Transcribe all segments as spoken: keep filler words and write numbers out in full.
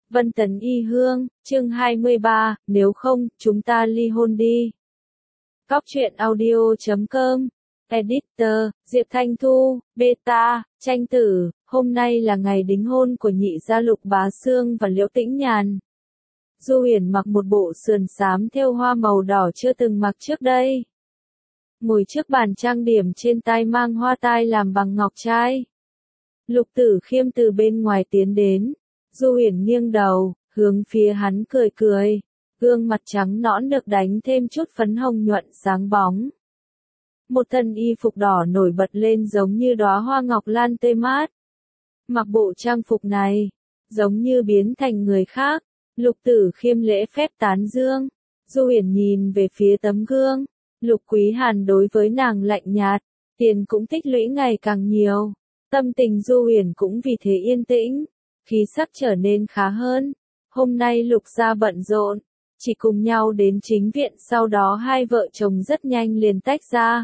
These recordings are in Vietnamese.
Vân Tấn Y Hương, chương hai mươi ba, nếu không, chúng ta ly hôn đi. Cóc truyện audio chấm com, Editor, Diệp Thanh Thu, Beta, Tranh Tử, hôm nay là ngày đính hôn của nhị gia Lục Bá Xương và Liễu Tĩnh Nhàn. Du Huyền mặc một bộ sườn xám thêu hoa màu đỏ chưa từng mặc trước đây. Ngồi trước bàn trang điểm trên tai mang hoa tai làm bằng ngọc trai. Lục Tử Khiêm từ bên ngoài tiến đến. Du Huyền nghiêng đầu, hướng phía hắn cười cười, gương mặt trắng nõn được đánh thêm chút phấn hồng nhuận sáng bóng. Một thân y phục đỏ nổi bật lên giống như đóa hoa ngọc lan tươi mát. Mặc bộ trang phục này, giống như biến thành người khác. Lục Tử Khiêm lễ phép tán dương. Du Huyền nhìn về phía tấm gương. Lục Quý Hàn đối với nàng lạnh nhạt, tiền cũng tích lũy ngày càng nhiều. Tâm tình Du Huyền cũng vì thế yên tĩnh. Khí sắc trở nên khá hơn. Hôm nay Lục gia bận rộn, chỉ cùng nhau đến chính viện, sau đó hai vợ chồng rất nhanh liền tách ra.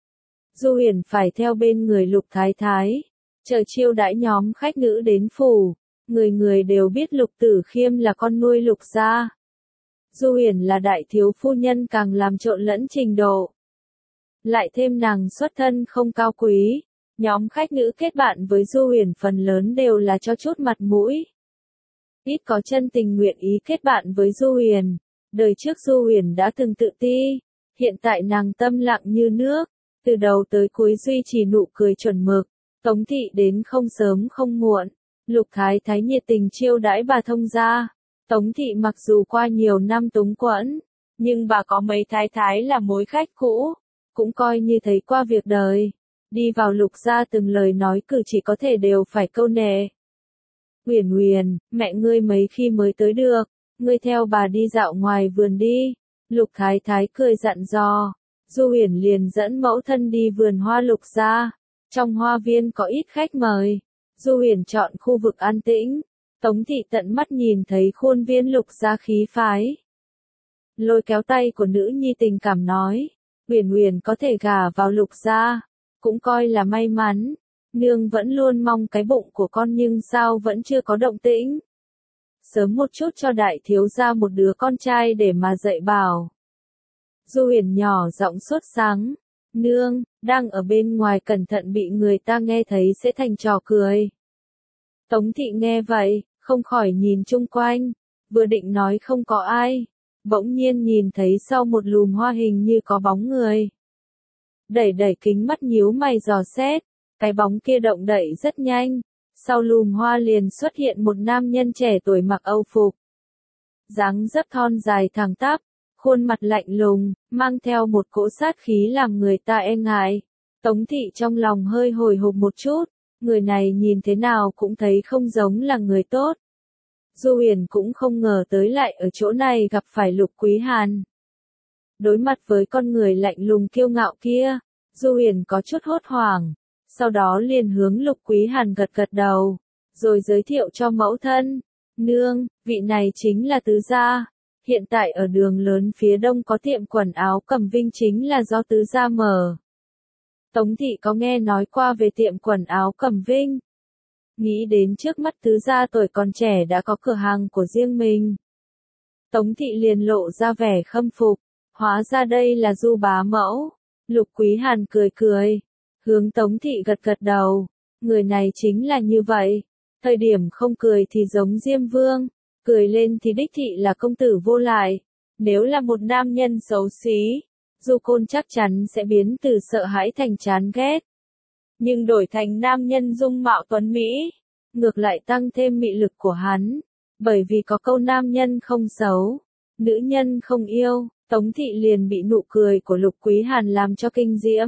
Du Huyền phải theo bên người Lục Thái Thái, chờ chiêu đãi nhóm khách nữ đến phủ. Người người đều biết Lục Tử Khiêm là con nuôi Lục gia. Du Huyền là đại thiếu phu nhân càng làm trộn lẫn trình độ. Lại thêm nàng xuất thân không cao quý. Nhóm khách nữ kết bạn với Du Huyền phần lớn đều là cho chút mặt mũi. Ít có chân tình nguyện ý kết bạn với Du Huyền. Đời trước Du Huyền đã từng tự ti. Hiện tại nàng tâm lặng như nước. Từ đầu tới cuối duy trì nụ cười chuẩn mực. Tống thị đến không sớm không muộn. Lục Thái Thái nhiệt tình chiêu đãi bà thông gia. Tống thị mặc dù qua nhiều năm túng quẫn, nhưng bà có mấy thái thái là mối khách cũ. Cũng coi như thấy qua việc đời. Đi vào Lục gia từng lời nói cử chỉ có thể đều phải câu nệ. Huyền Huyền, mẹ ngươi mấy khi mới tới được, ngươi theo bà đi dạo ngoài vườn đi. Lục Thái Thái cười dặn dò. Du Huyền liền dẫn mẫu thân đi vườn hoa Lục gia. Trong hoa viên có ít khách mời. Du Huyền chọn khu vực an tĩnh. Tống thị tận mắt nhìn thấy khuôn viên Lục gia khí phái. Lôi kéo tay của nữ nhi tình cảm nói. Huyền Huyền có thể gả vào Lục gia. Cũng coi là may mắn. Nương vẫn luôn mong cái bụng của con nhưng sao vẫn chưa có động tĩnh. Sớm một chút cho đại thiếu gia một đứa con trai để mà dạy bảo. Du Huyền nhỏ giọng sốt sắng. Nương, đang ở bên ngoài cẩn thận bị người ta nghe thấy sẽ thành trò cười. Tống thị nghe vậy, không khỏi nhìn chung quanh. Vừa định nói không có ai. Bỗng nhiên nhìn thấy sau một lùm hoa hình như có bóng người. Đẩy đẩy kính mắt nhíu mày dò xét, cái bóng kia động đậy rất nhanh, sau lùm hoa liền xuất hiện một nam nhân trẻ tuổi mặc âu phục. Dáng dấp thon dài thẳng tắp, khuôn mặt lạnh lùng, mang theo một cỗ sát khí làm người ta e ngại. Tống thị trong lòng hơi hồi hộp một chút, người này nhìn thế nào cũng thấy không giống là người tốt. Du Huyền cũng không ngờ tới lại ở chỗ này gặp phải Lục Quý Hàn. Đối mặt với con người lạnh lùng kiêu ngạo kia, Du Huyền có chút hốt hoảng, sau đó liền hướng Lục Quý Hàn gật gật đầu, rồi giới thiệu cho mẫu thân. Nương, vị này chính là tứ gia, hiện tại ở đường lớn phía đông có tiệm quần áo Cẩm Vinh chính là do tứ gia mở. Tống thị có nghe nói qua về tiệm quần áo Cẩm Vinh. Nghĩ đến trước mắt tứ gia tuổi còn trẻ đã có cửa hàng của riêng mình. Tống thị liền lộ ra vẻ khâm phục. Hóa ra đây là Du bá mẫu. Lục Quý Hàn cười cười. Hướng Tống thị gật gật đầu. Người này chính là như vậy. Thời điểm không cười thì giống Diêm Vương. Cười lên thì đích thị là công tử vô lại. Nếu là một nam nhân xấu xí, Du Côn chắc chắn sẽ biến từ sợ hãi thành chán ghét. Nhưng đổi thành nam nhân dung mạo tuấn Mỹ, ngược lại tăng thêm mị lực của hắn. Bởi vì có câu nam nhân không xấu, nữ nhân không yêu. Tống thị liền bị nụ cười của Lục Quý Hàn làm cho kinh diễm.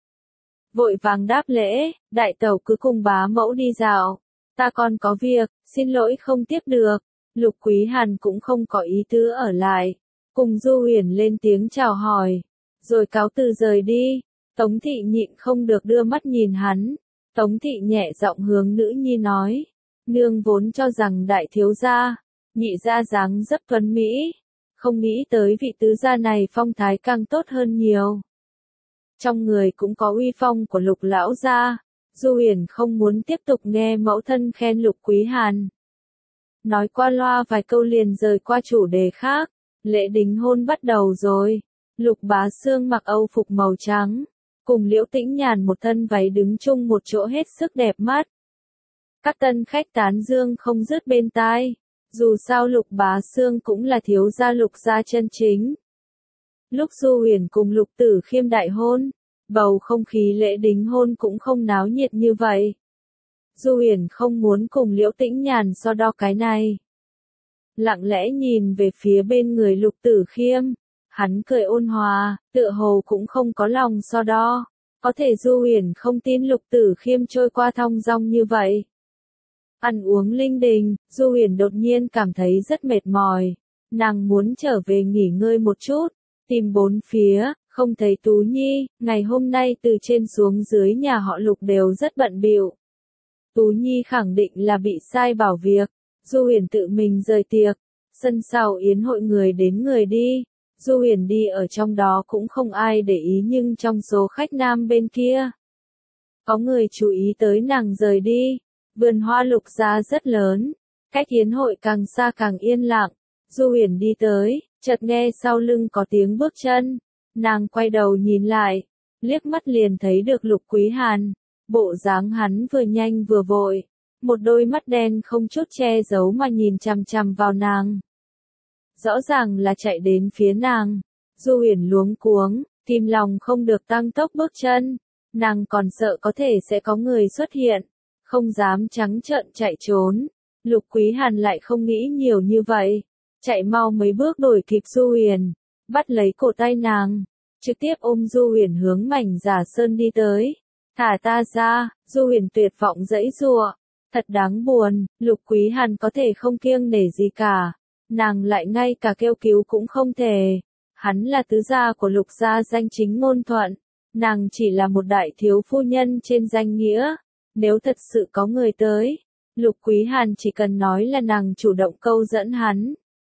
Vội vàng đáp lễ, đại tẩu cứ cùng bá mẫu đi dạo. Ta còn có việc, xin lỗi không tiếp được. Lục Quý Hàn cũng không có ý tứ ở lại. Cùng Du Huyền lên tiếng chào hỏi. Rồi cáo từ rời đi. Tống thị nhịn không được đưa mắt nhìn hắn. Tống thị nhẹ giọng hướng nữ nhi nói. Nương vốn cho rằng đại thiếu gia, nhị gia dáng dấp tuấn Mỹ. Không nghĩ tới vị tứ gia này phong thái càng tốt hơn nhiều. Trong người cũng có uy phong của Lục lão gia. Du Huyền không muốn tiếp tục nghe mẫu thân khen Lục Quý Hàn. nói qua loa vài câu liền rời qua chủ đề khác. Lễ đính hôn bắt đầu rồi. Lục Bá Xương mặc âu phục màu trắng, cùng Liễu Tĩnh Nhàn một thân váy đứng chung một chỗ hết sức đẹp mắt. Các tân khách tán dương không dứt bên tai. Dù sao Lục Bá Xương cũng là thiếu gia Lục gia chân chính. Lúc Du Huyền cùng Lục Tử Khiêm đại hôn, bầu không khí lễ đính hôn cũng không náo nhiệt như vậy. Du Huyền không muốn cùng Liễu Tĩnh Nhàn so đo cái này. Lặng lẽ nhìn về phía bên người Lục Tử Khiêm, hắn cười ôn hòa, tựa hồ cũng không có lòng so đo. Có thể Du Huyền không tin Lục Tử Khiêm trôi qua thong dong như vậy. Ăn uống linh đình, Du Huyền đột nhiên cảm thấy rất mệt mỏi. Nàng muốn trở về nghỉ ngơi một chút, tìm bốn phía, không thấy Tú Nhi. Ngày hôm nay từ trên xuống dưới nhà họ Lục đều rất bận bịu. Tú Nhi khẳng định là bị sai bảo việc. Du Huyền tự mình rời tiệc, sân sau yến hội người đến người đi. Du Huyền đi ở trong đó cũng không ai để ý, nhưng trong số khách nam bên kia, có người chú ý tới nàng rời đi. Vườn hoa Lục gia rất lớn, cách yến hội càng xa càng yên lặng. Du Huyền đi tới, chợt nghe sau lưng có tiếng bước chân. Nàng quay đầu nhìn lại, liếc mắt liền thấy được Lục Quý Hàn. Bộ dáng hắn vừa nhanh vừa vội, một đôi mắt đen không chút che giấu mà nhìn chằm chằm vào nàng. Rõ ràng là chạy đến phía nàng. Du Huyền luống cuống, kìm lòng không được tăng tốc bước chân. Nàng còn sợ có thể sẽ có người xuất hiện, không dám trắng trợn chạy trốn. Lục Quý Hàn lại không nghĩ nhiều như vậy, chạy mau mấy bước đuổi kịp Du Huyền, bắt lấy cổ tay nàng, trực tiếp ôm Du Huyền hướng mảnh Giả Sơn đi tới. Thả ta ra. Du Huyền tuyệt vọng giãy giụa, thật đáng buồn. Lục Quý Hàn có thể không kiêng nể gì cả, nàng lại ngay cả kêu cứu cũng không thể. Hắn là tứ gia của Lục gia danh chính ngôn thuận, nàng chỉ là một đại thiếu phu nhân trên danh nghĩa. Nếu thật sự có người tới, Lục Quý Hàn chỉ cần nói là nàng chủ động câu dẫn hắn,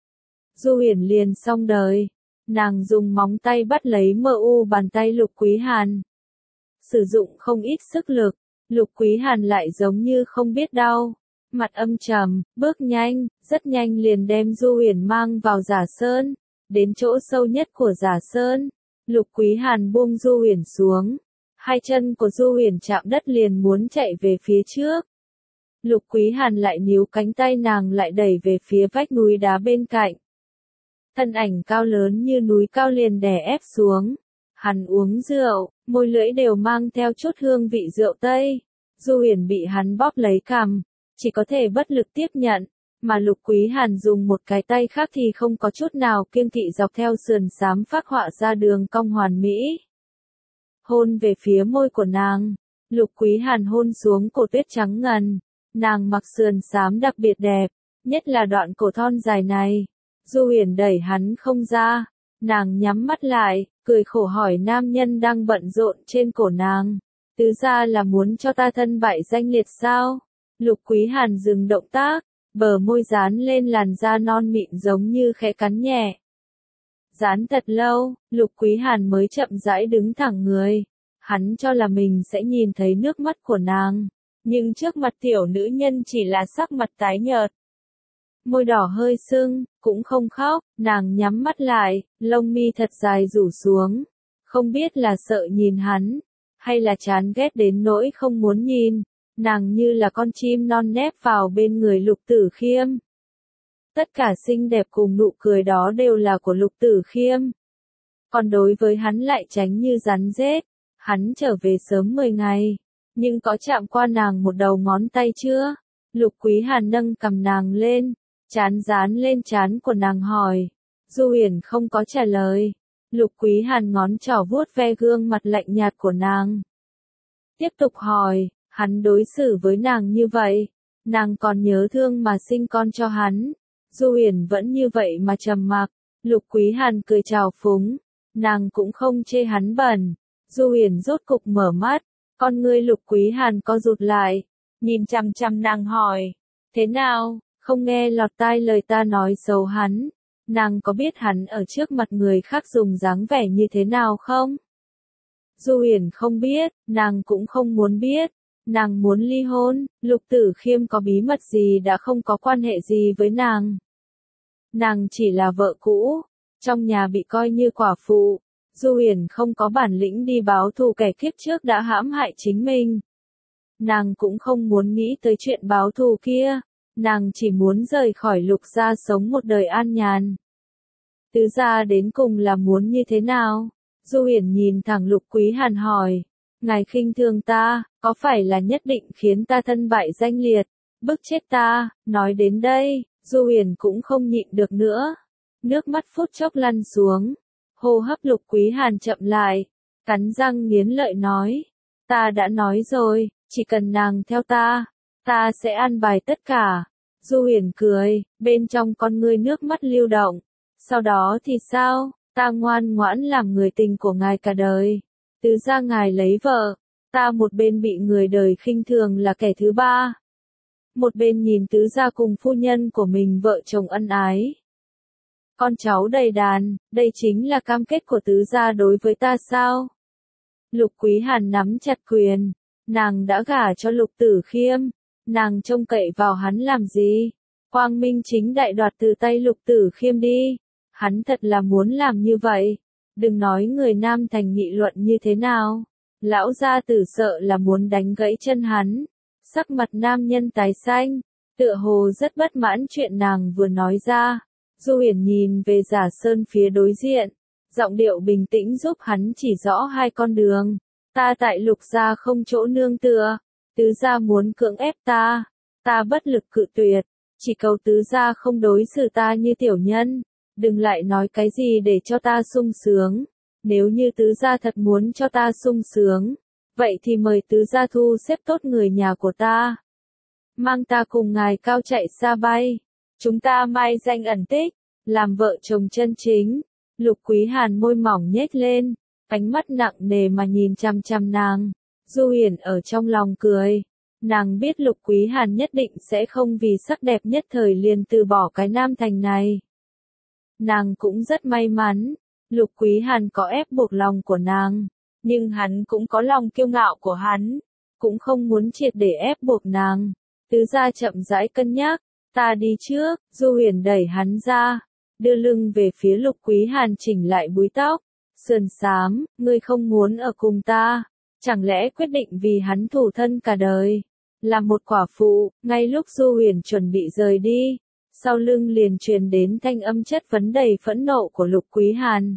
Du Huyền liền xong đời. Nàng dùng móng tay bắt lấy mờ u bàn tay Lục Quý Hàn, sử dụng không ít sức lực. Lục Quý Hàn lại giống như không biết đau, mặt âm trầm, bước nhanh, rất nhanh liền đem Du Huyền mang vào Giả Sơn. Đến chỗ sâu nhất của Giả Sơn, Lục Quý Hàn buông Du Huyền xuống, hai chân của Du Huyền chạm đất liền muốn chạy về phía trước. Lục Quý Hàn lại níu cánh tay nàng lại đẩy về phía vách núi đá bên cạnh. Thân ảnh cao lớn như núi cao liền đè ép xuống. Hắn uống rượu, môi lưỡi đều mang theo chút hương vị rượu Tây. Du Huyền bị hắn bóp lấy cằm, chỉ có thể bất lực tiếp nhận, mà Lục Quý Hàn dùng một cái tay khác thì không có chút nào kiêng kỵ dọc theo sườn xám phác họa ra đường cong hoàn mỹ. Hôn về phía môi của nàng, Lục Quý Hàn hôn xuống cổ tuyết trắng ngần. Nàng mặc sườn xám đặc biệt đẹp, nhất là đoạn cổ thon dài này. Du Huyền đẩy hắn không ra, nàng nhắm mắt lại, cười khổ hỏi nam nhân đang bận rộn trên cổ nàng. Tứ gia là muốn cho ta thân bại danh liệt sao? Lục Quý Hàn dừng động tác, bờ môi dán lên làn da non mịn giống như khẽ cắn nhẹ. Dán thật lâu, Lục Quý Hàn mới chậm rãi đứng thẳng người. Hắn cho là mình sẽ nhìn thấy nước mắt của nàng, nhưng trước mặt tiểu nữ nhân chỉ là sắc mặt tái nhợt. Môi đỏ hơi sưng, cũng không khóc. Nàng nhắm mắt lại, lông mi thật dài rủ xuống. Không biết là sợ nhìn hắn, hay là chán ghét đến nỗi không muốn nhìn. Nàng như là con chim non nép vào bên người Lục Tử Khiêm. Tất cả xinh đẹp cùng nụ cười đó đều là của Lục Tử Khiêm. Còn đối với hắn lại tránh như rắn rết. Hắn trở về sớm mười ngày, nhưng có chạm qua nàng một đầu ngón tay chưa? Lục Quý Hàn nâng cầm nàng lên, trán dán lên trán của nàng hỏi. Du Huyền không có trả lời. Lục Quý Hàn ngón trỏ vuốt ve gương mặt lạnh nhạt của nàng. Tiếp tục hỏi, hắn đối xử với nàng như vậy, nàng còn nhớ thương mà sinh con cho hắn. Du Huyền vẫn như vậy mà trầm mặc. Lục Quý Hàn cười trào phúng, nàng cũng không chê hắn bẩn. Du Huyền rốt cục mở mắt, con ngươi Lục Quý Hàn co rụt lại, nhìn chằm chằm nàng hỏi, thế nào, không nghe lọt tai lời ta nói xấu hắn? Nàng có biết hắn ở trước mặt người khác dùng dáng vẻ như thế nào không? Du Huyền không biết, nàng cũng không muốn biết. Nàng muốn ly hôn, Lục Tử Khiêm có bí mật gì đã không có quan hệ gì với nàng. Nàng chỉ là vợ cũ, trong nhà bị coi như quả phụ, Du Huyền không có bản lĩnh đi báo thù kẻ kiếp trước đã hãm hại chính mình. Nàng cũng không muốn nghĩ tới chuyện báo thù kia, nàng chỉ muốn rời khỏi Lục gia sống một đời an nhàn. Tứ gia đến cùng là muốn như thế nào? Du Huyền nhìn thẳng Lục Quý Hàn hỏi, ngài khinh thường ta, có phải là nhất định khiến ta thân bại danh liệt, bức chết ta? Nói đến đây, Du Huyền cũng không nhịn được nữa, nước mắt phút chốc lăn xuống, hô hấp Lục Quý Hàn chậm lại, cắn răng nghiến lợi nói, ta đã nói rồi, chỉ cần nàng theo ta, ta sẽ an bài tất cả. Du Huyền cười, bên trong con ngươi nước mắt lưu động, sau đó thì sao, ta ngoan ngoãn làm người tình của ngài cả đời, tứ gia ngài lấy vợ, ta một bên bị người đời khinh thường là kẻ thứ ba, một bên nhìn tứ gia cùng phu nhân của mình vợ chồng ân ái. Con cháu đầy đàn, đây chính là cam kết của tứ gia đối với ta sao? Lục Quý Hàn nắm chặt quyền, nàng đã gả cho Lục Tử Khiêm, nàng trông cậy vào hắn làm gì? Quang minh chính đại đoạt từ tay Lục Tử Khiêm đi, hắn thật là muốn làm như vậy. Đừng nói người Nam Thành nghị luận như thế nào, lão gia tử sợ là muốn đánh gãy chân hắn. Sắc mặt nam nhân tái xanh, tựa hồ rất bất mãn chuyện nàng vừa nói ra. Du Huyền nhìn về Giả Sơn phía đối diện, giọng điệu bình tĩnh giúp hắn chỉ rõ hai con đường. Ta tại Lục gia không chỗ nương tựa, tứ gia muốn cưỡng ép ta, ta bất lực cự tuyệt, chỉ cầu tứ gia không đối xử ta như tiểu nhân, đừng lại nói cái gì để cho ta sung sướng. Nếu như tứ gia thật muốn cho ta sung sướng, vậy thì mời tứ gia thu xếp tốt người nhà của ta, mang ta cùng ngài cao chạy xa bay, chúng ta mai danh ẩn tích, làm vợ chồng chân chính. Lục Quý Hàn môi mỏng nhếch lên, ánh mắt nặng nề mà nhìn chằm chằm nàng. Du Huyền ở trong lòng cười, nàng biết Lục Quý Hàn nhất định sẽ không vì sắc đẹp nhất thời liền từ bỏ cái Nam Thành này. Nàng cũng rất may mắn, Lục Quý Hàn có ép buộc lòng của nàng, nhưng hắn cũng có lòng kiêu ngạo của hắn, cũng không muốn triệt để ép buộc nàng. Tứ gia chậm rãi cân nhắc, ta đi trước. Du Huyền đẩy hắn ra, đưa lưng về phía Lục Quý Hàn chỉnh lại búi tóc, sườn xám, ngươi không muốn ở cùng ta, chẳng lẽ quyết định vì hắn thủ thân cả đời, làm một quả phụ? Ngay lúc Du Huyền chuẩn bị rời đi, sau lưng liền truyền đến thanh âm chất vấn đầy phẫn nộ của Lục Quý Hàn.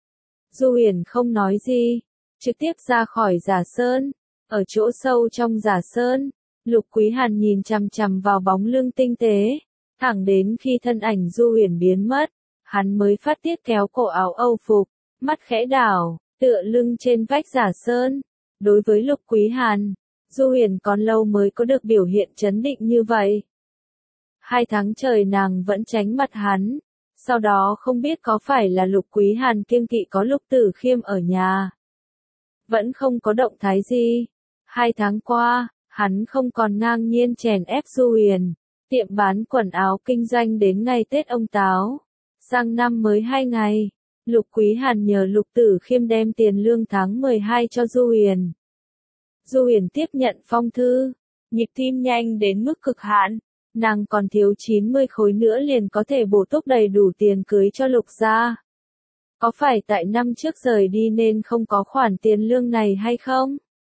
Du Huyền không nói gì, trực tiếp ra khỏi Giả Sơn. Ở chỗ sâu trong Giả Sơn, Lục Quý Hàn nhìn chằm chằm vào bóng lưng tinh tế, thẳng đến khi thân ảnh Du Huyền biến mất, hắn mới phát tiết kéo cổ áo âu phục, mắt khẽ đảo, tựa lưng trên vách Giả Sơn. Đối với Lục Quý Hàn, Du Huyền còn lâu mới có được biểu hiện trấn định như vậy. Hai tháng trời nàng vẫn tránh mặt hắn, sau đó không biết có phải là Lục Quý Hàn kiêng kỵ có Lục Tử Khiêm ở nhà, vẫn không có động thái gì. Hai tháng qua, hắn không còn ngang nhiên chèn ép Du Huyền, tiệm bán quần áo kinh doanh đến ngày Tết ông Táo, sang năm mới hai ngày, Lục Quý Hàn nhờ Lục Tử Khiêm đem tiền lương tháng mười hai cho Du Huyền. Du Huyền tiếp nhận phong thư, nhịp tim nhanh đến mức cực hạn, nàng còn thiếu chín mươi khối nữa liền có thể bổ túc đầy đủ tiền cưới cho Lục gia. Có phải tại năm trước rời đi nên không có khoản tiền lương này hay không?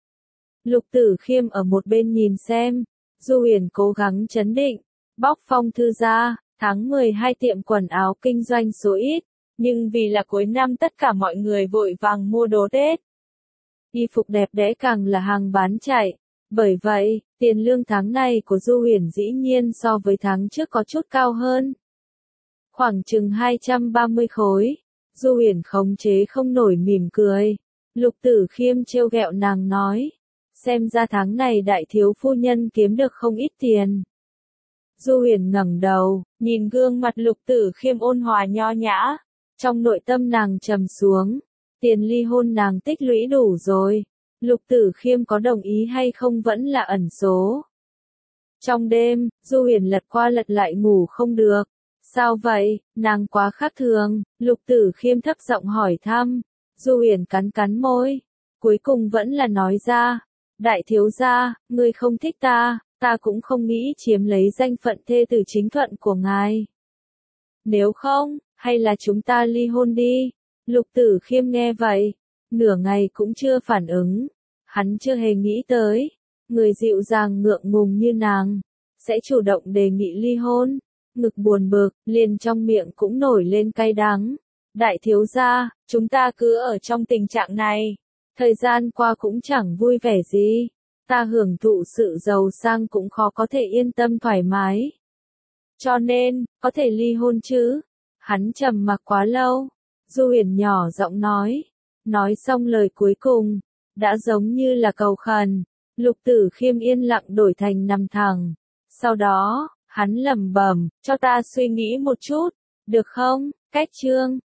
Lục Tử Khiêm ở một bên nhìn xem, Du Huyền cố gắng trấn định, bóc phong thư ra, tháng mười hai tiệm quần áo kinh doanh số ít, nhưng vì là cuối năm tất cả mọi người vội vàng mua đồ Tết. Y phục đẹp đẽ càng là hàng bán chạy, bởi vậy, tiền lương tháng này của Du Huyền dĩ nhiên so với tháng trước có chút cao hơn. Khoảng chừng hai trăm ba mươi khối, Du Huyền khống chế không nổi mỉm cười. Lục Tử Khiêm trêu ghẹo nàng nói, xem ra tháng này đại thiếu phu nhân kiếm được không ít tiền. Du Huyền ngẩng đầu, nhìn gương mặt Lục Tử Khiêm ôn hòa nho nhã, trong nội tâm nàng trầm xuống, tiền ly hôn nàng tích lũy đủ rồi, Lục Tử Khiêm có đồng ý hay không vẫn là ẩn số. Trong đêm, Du Huyền lật qua lật lại ngủ không được. Sao vậy, nàng quá khác thường? Lục Tử Khiêm thấp giọng hỏi thăm. Du Huyền cắn cắn môi, cuối cùng vẫn là nói ra, Đại thiếu gia, ngươi không thích ta, ta cũng không nghĩ chiếm lấy danh phận thê tử chính thuận của ngài. Nếu không, hay là chúng ta ly hôn đi. Lục Tử Khiêm nghe vậy, nửa ngày cũng chưa phản ứng. Hắn chưa hề nghĩ tới, người dịu dàng ngượng ngùng như nàng, sẽ chủ động đề nghị ly hôn. Ngực buồn bực, liền trong miệng cũng nổi lên cay đắng. Đại thiếu gia, chúng ta cứ ở trong tình trạng này. Thời gian qua cũng chẳng vui vẻ gì. Ta hưởng thụ sự giàu sang cũng khó có thể yên tâm thoải mái. Cho nên, có thể ly hôn chứ? Hắn trầm mặc quá lâu. Du Huyền nhỏ giọng nói. Nói xong lời cuối cùng, đã giống như là cầu khẩn. Lục Tử Khiêm yên lặng đổi thành nằm thẳng. Sau đó, hắn lẩm bẩm, cho ta suy nghĩ một chút, được không? Cách chương